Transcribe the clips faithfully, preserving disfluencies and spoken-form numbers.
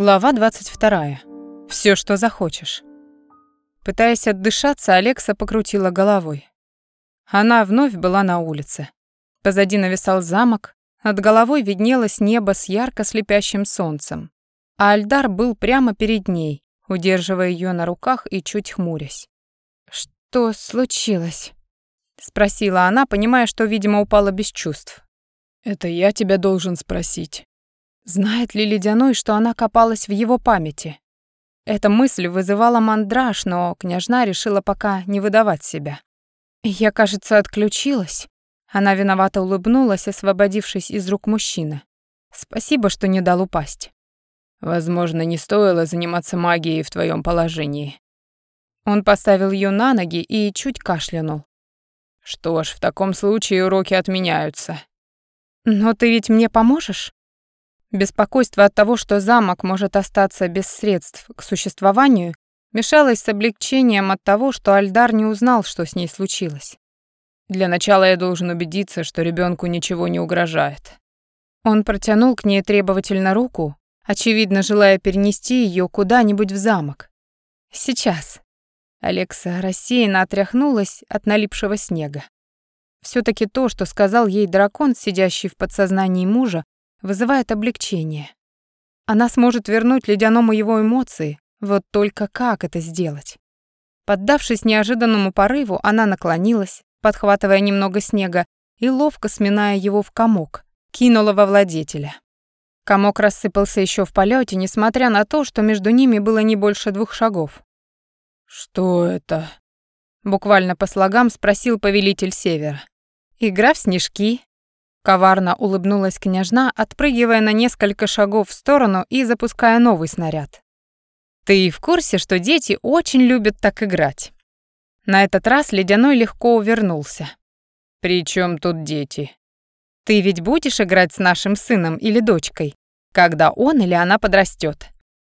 Глава двадцать вторая. Всё, что захочешь. Пытаясь отдышаться, Алекса покрутила головой. Она вновь была на улице. Позади нависал замок, над головой виднелось небо с ярко слепящим солнцем. А Альдар был прямо перед ней, удерживая её на руках и чуть хмурясь. «Что случилось?» — спросила она, понимая, что, видимо, упала без чувств. «Это я тебя должен спросить». Знает ли Ледяной, что она копалась в его памяти? Эта мысль вызывала мандраж, но княжна решила пока не выдавать себя. «Я, кажется, отключилась». Она виновато улыбнулась, освободившись из рук мужчины. «Спасибо, что не дал упасть». «Возможно, не стоило заниматься магией в твоем положении». Он поставил ее на ноги и чуть кашлянул. «Что ж, в таком случае уроки отменяются». «Но ты ведь мне поможешь?» Беспокойство от того, что замок может остаться без средств к существованию, мешалось с облегчением от того, что Альдар не узнал, что с ней случилось. «Для начала я должен убедиться, что ребенку ничего не угрожает». Он протянул к ней требовательно руку, очевидно, желая перенести ее куда-нибудь в замок. «Сейчас». Алекса рассеянно отряхнулась от налипшего снега. Всё-таки то, что сказал ей дракон, сидящий в подсознании мужа, вызывает облегчение. Она сможет вернуть Ледяному его эмоции, вот только как это сделать? Поддавшись неожиданному порыву, она наклонилась, подхватывая немного снега и, ловко сминая его в комок, кинула во владетеля. Комок рассыпался еще в полете, несмотря на то, что между ними было не больше двух шагов. «Что это?» — буквально по слогам спросил повелитель Севера. «Игра в снежки». Коварно улыбнулась княжна, отпрыгивая на несколько шагов в сторону и запуская новый снаряд. «Ты в курсе, что дети очень любят так играть?» На этот раз Ледяной легко увернулся. «При чем тут дети?» «Ты ведь будешь играть с нашим сыном или дочкой, когда он или она подрастет?»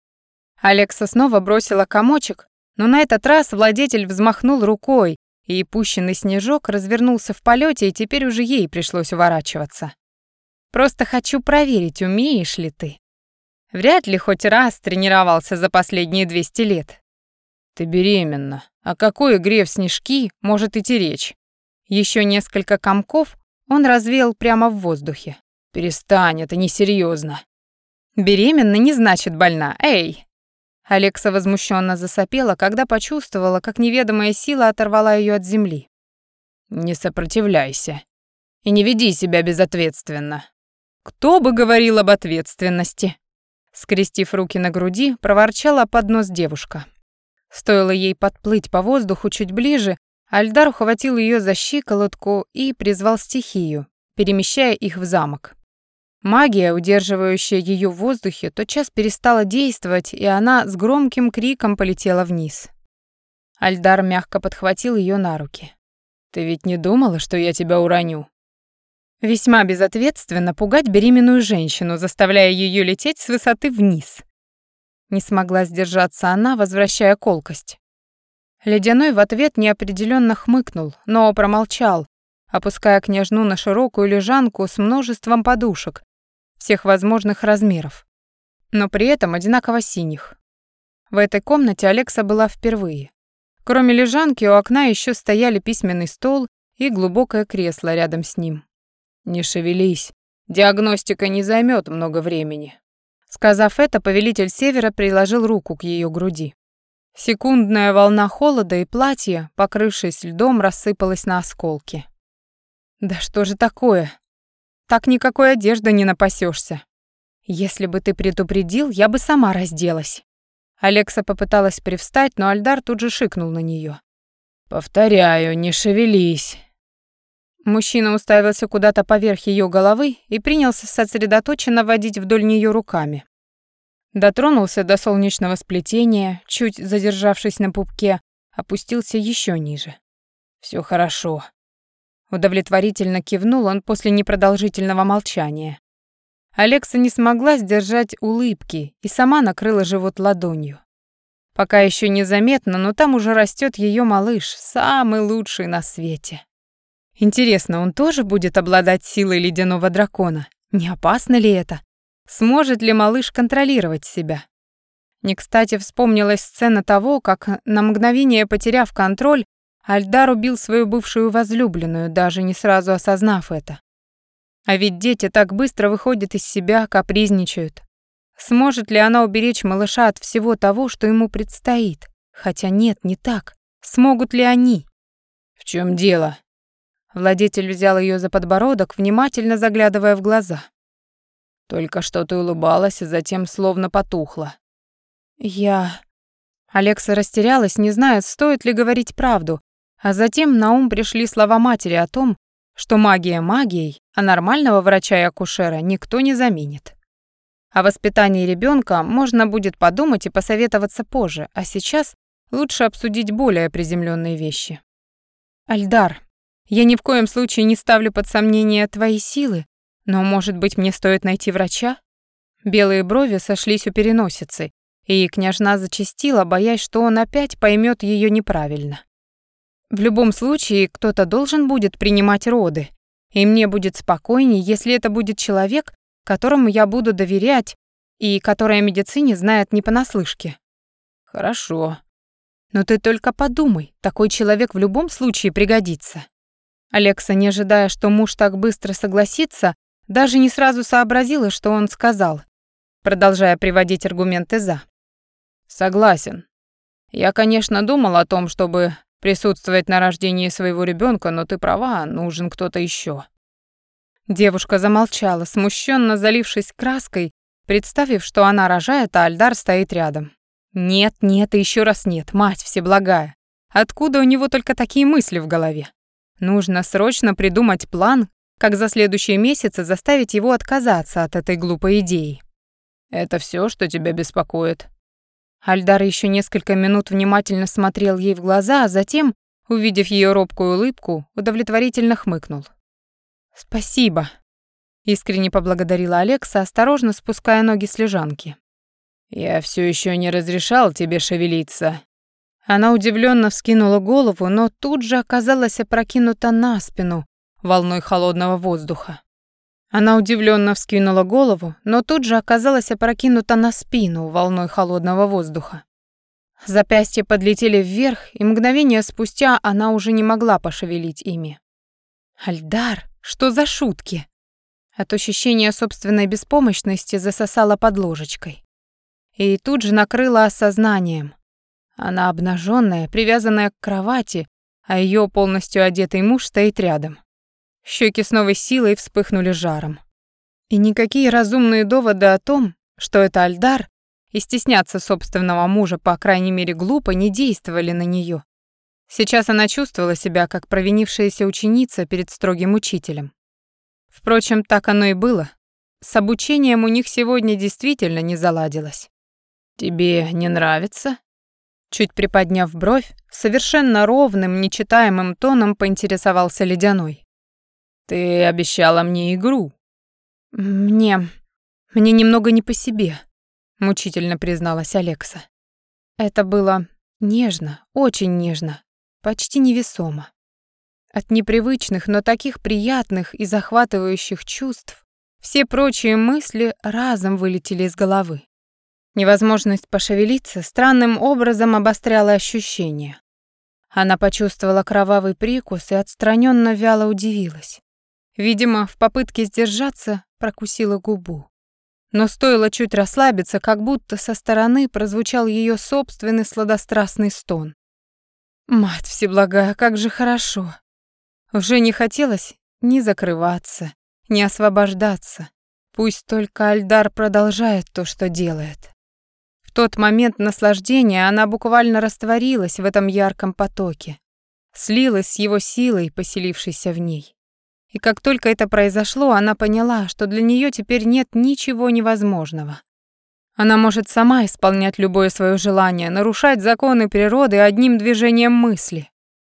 Алекса снова бросила комочек, но на этот раз владетель взмахнул рукой, и пущенный снежок развернулся в полете, и теперь уже ей пришлось уворачиваться. «Просто хочу проверить, умеешь ли ты. Вряд ли хоть раз тренировался за последние двести лет». «Ты беременна. О какой игре в снежки может идти речь?» Еще несколько комков он развеял прямо в воздухе. «Перестань, это несерьезно». «Беременна не значит больна, эй!» Алекса возмущенно засопела, когда почувствовала, как неведомая сила оторвала ее от земли. «Не сопротивляйся. И не веди себя безответственно». «Кто бы говорил об ответственности?» Скрестив руки на груди, проворчала под нос девушка. Стоило ей подплыть по воздуху чуть ближе, Альдар ухватил ее за щиколотку и призвал стихию, перемещая их в замок. Магия, удерживающая ее в воздухе, тотчас перестала действовать, и она с громким криком полетела вниз. Альдар мягко подхватил ее на руки. «Ты ведь не думала, что я тебя уроню?» Весьма безответственно пугать беременную женщину, заставляя ее лететь с высоты вниз. Не смогла сдержаться она, возвращая колкость. Ледяной в ответ неопределенно хмыкнул, но промолчал, опуская княжну на широкую лежанку с множеством подушек, всех возможных размеров, но при этом одинаково синих. В этой комнате Алекса была впервые. Кроме лежанки у окна еще стояли письменный стол и глубокое кресло рядом с ним. «Не шевелись, диагностика не займет много времени». Сказав это, повелитель Севера приложил руку к ее груди. Секундная волна холода, и платье, покрывшись льдом, рассыпалось на осколки. «Да что же такое? Так никакой одежды не напасешься. Если бы ты предупредил, я бы сама разделась». Алекса попыталась привстать, но Альдар тут же шикнул на нее. «Повторяю, не шевелись». Мужчина уставился куда-то поверх ее головы и принялся сосредоточенно водить вдоль нее руками. Дотронулся до солнечного сплетения, чуть задержавшись на пупке, опустился еще ниже. «Все хорошо». Удовлетворительно кивнул он после непродолжительного молчания. Алекса не смогла сдержать улыбки и сама накрыла живот ладонью. Пока еще незаметно, но там уже растет ее малыш, самый лучший на свете. Интересно, он тоже будет обладать силой ледяного дракона? Не опасно ли это? Сможет ли малыш контролировать себя? Не кстати вспомнилась сцена того, как, на мгновение потеряв контроль, Альдар убил свою бывшую возлюбленную, даже не сразу осознав это. А ведь дети так быстро выходят из себя, капризничают. Сможет ли она уберечь малыша от всего того, что ему предстоит? Хотя нет, не так. Смогут ли они? В чем дело? Владетель взял ее за подбородок, внимательно заглядывая в глаза. Только что ты улыбалась, а затем словно потухла. Я... Алекса растерялась, не зная, стоит ли говорить правду, а затем на ум пришли слова матери о том, что магия магией, а нормального врача и акушера никто не заменит. О воспитании ребенка можно будет подумать и посоветоваться позже, а сейчас лучше обсудить более приземленные вещи. Альдар, я ни в коем случае не ставлю под сомнение твои силы, но, может быть, мне стоит найти врача? Белые брови сошлись у переносицы, и княжна зачастила, боясь, что он опять поймет ее неправильно. В любом случае, кто-то должен будет принимать роды, и мне будет спокойней, если это будет человек, которому я буду доверять и который о медицине знает не понаслышке. Хорошо. Но ты только подумай, такой человек в любом случае пригодится. Алекса, не ожидая, что муж так быстро согласится, даже не сразу сообразила, что он сказал, продолжая приводить аргументы «за». Согласен. Я, конечно, думал о том, чтобы присутствовать на рождении своего ребенка, но ты права, нужен кто-то еще. Девушка замолчала, смущенно залившись краской, представив, что она рожает, а Альдар стоит рядом. Нет, нет и еще раз нет, мать всеблагая. Откуда у него только такие мысли в голове? Нужно срочно придумать план, как за следующие месяцы заставить его отказаться от этой глупой идеи. Это все, что тебя беспокоит? Альдар еще несколько минут внимательно смотрел ей в глаза, а затем, увидев ее робкую улыбку, удовлетворительно хмыкнул. «Спасибо», — искренне поблагодарила Алекса, осторожно спуская ноги с лежанки. «Я все еще не разрешал тебе шевелиться». Она удивленно вскинула голову, но тут же оказалась опрокинута на спину волной холодного воздуха. Она удивленно вскинула голову, но тут же оказалась опрокинута на спину волной холодного воздуха. Запястья подлетели вверх, и мгновение спустя она уже не могла пошевелить ими. «Альдар, что за шутки?» От ощущения собственной беспомощности засосала под ложечкой. И тут же накрыла осознанием. Она обнаженная, привязанная к кровати, а ее полностью одетый муж стоит рядом. Щеки с новой силой вспыхнули жаром. И никакие разумные доводы о том, что это Альдар, и стесняться собственного мужа, по крайней мере, глупо, не действовали на нее. Сейчас она чувствовала себя как провинившаяся ученица перед строгим учителем. Впрочем, так оно и было. С обучением у них сегодня действительно не заладилось. «Тебе не нравится?» Чуть приподняв бровь, совершенно ровным, нечитаемым тоном поинтересовался Ледяной. «Ты обещала мне игру». «Мне... мне немного не по себе», — мучительно призналась Алекса. Это было нежно, очень нежно, почти невесомо. От непривычных, но таких приятных и захватывающих чувств все прочие мысли разом вылетели из головы. Невозможность пошевелиться странным образом обостряла ощущения. Она почувствовала кровавый прикус и отстраненно вяло удивилась. Видимо, в попытке сдержаться прокусила губу. Но стоило чуть расслабиться, как будто со стороны прозвучал ее собственный сладострастный стон. «Мать всеблагая, как же хорошо!» Уже не хотелось ни закрываться, ни освобождаться. Пусть только Альдар продолжает то, что делает. В тот момент наслаждения она буквально растворилась в этом ярком потоке, слилась с его силой, поселившейся в ней. И как только это произошло, она поняла, что для нее теперь нет ничего невозможного. Она может сама исполнять любое свое желание, нарушать законы природы одним движением мысли.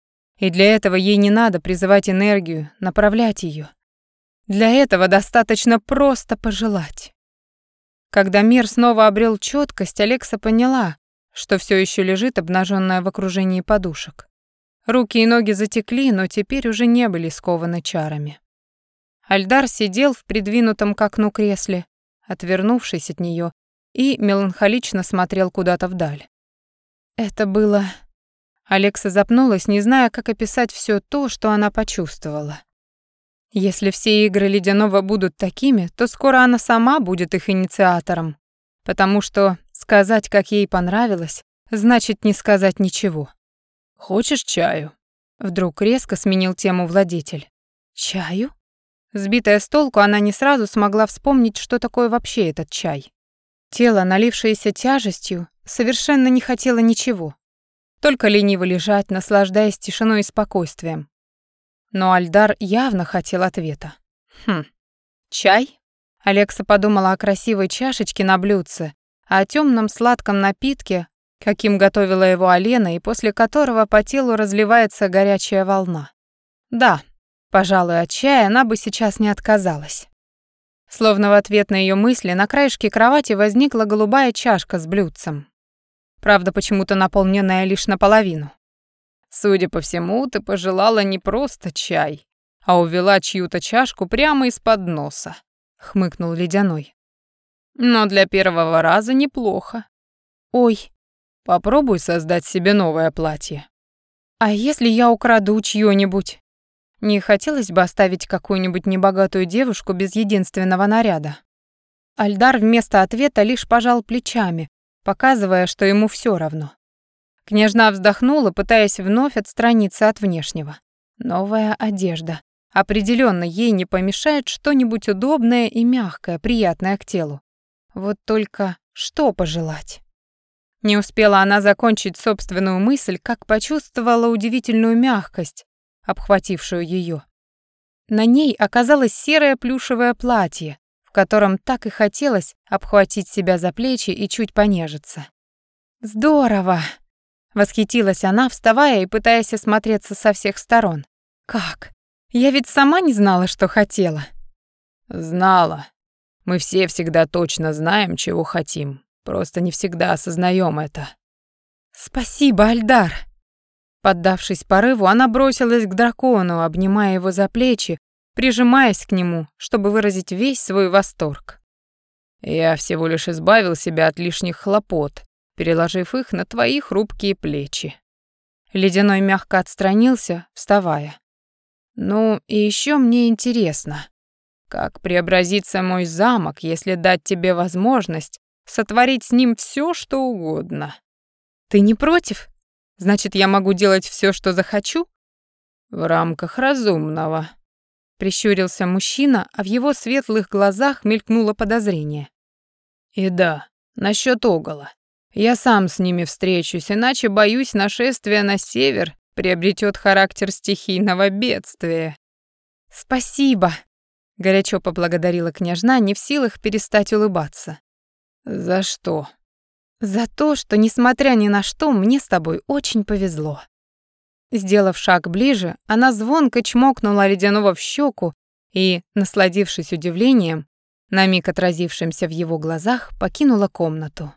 И для этого ей не надо призывать энергию, направлять ее. Для этого достаточно просто пожелать. Когда мир снова обрел четкость, Алекса поняла, что все еще лежит обнаженная в окружении подушек. Руки и ноги затекли, но теперь уже не были скованы чарами. Альдар сидел в придвинутом к окну кресле, отвернувшись от нее, и меланхолично смотрел куда-то вдаль. Это было... Алекса запнулась, не зная, как описать все то, что она почувствовала. Если все игры Ледяного будут такими, то скоро она сама будет их инициатором, потому что сказать, как ей понравилось, значит не сказать ничего. «Хочешь чаю?» Вдруг резко сменил тему владетель. «Чаю?» Сбитая с толку, она не сразу смогла вспомнить, что такое вообще этот чай. Тело, налившееся тяжестью, совершенно не хотело ничего. Только лениво лежать, наслаждаясь тишиной и спокойствием. Но Альдар явно хотел ответа. «Хм, чай?» Алекса подумала о красивой чашечке на блюдце, о темном сладком напитке, каким готовила его Алена, и после которого по телу разливается горячая волна. Да, пожалуй, от чая она бы сейчас не отказалась. Словно в ответ на ее мысли на краешке кровати возникла голубая чашка с блюдцем. Правда, почему-то наполненная лишь наполовину. «Судя по всему, ты пожелала не просто чай, а увела чью-то чашку прямо из-под носа», — хмыкнул Ледяной. «Но для первого раза неплохо. Ой, попробуй создать себе новое платье». А если я украду чьё-нибудь? Не хотелось бы оставить какую-нибудь небогатую девушку без единственного наряда. Альдар вместо ответа лишь пожал плечами, показывая, что ему все равно. Княжна вздохнула, пытаясь вновь отстраниться от внешнего. Новая одежда. Определенно ей не помешает что-нибудь удобное и мягкое, приятное к телу. Вот только что пожелать? Не успела она закончить собственную мысль, как почувствовала удивительную мягкость, обхватившую ее. На ней оказалось серое плюшевое платье, в котором так и хотелось обхватить себя за плечи и чуть понежиться. «Здорово!» — восхитилась она, вставая и пытаясь осмотреться со всех сторон. «Как? Я ведь сама не знала, что хотела». «Знала. Мы все всегда точно знаем, чего хотим, просто не всегда осознаем это». «Спасибо, Альдар!» Поддавшись порыву, она бросилась к дракону, обнимая его за плечи, прижимаясь к нему, чтобы выразить весь свой восторг. «Я всего лишь избавил себя от лишних хлопот, переложив их на твои хрупкие плечи». Ледяной мягко отстранился, вставая. «Ну, и еще мне интересно, как преобразится мой замок, если дать тебе возможность сотворить с ним все, что угодно? Ты не против? Значит, я могу делать все, что захочу?» «В рамках разумного», — прищурился мужчина, а в его светлых глазах мелькнуло подозрение. «И да, насчет Огола. Я сам с ними встречусь, иначе, боюсь, нашествие на север приобретет характер стихийного бедствия». «Спасибо», — горячо поблагодарила княжна, не в силах перестать улыбаться. «За что?» «За то, что, несмотря ни на что, мне с тобой очень повезло». Сделав шаг ближе, она звонко чмокнула Ледяного в щеку и, насладившись удивлением, на миг отразившимся в его глазах, покинула комнату.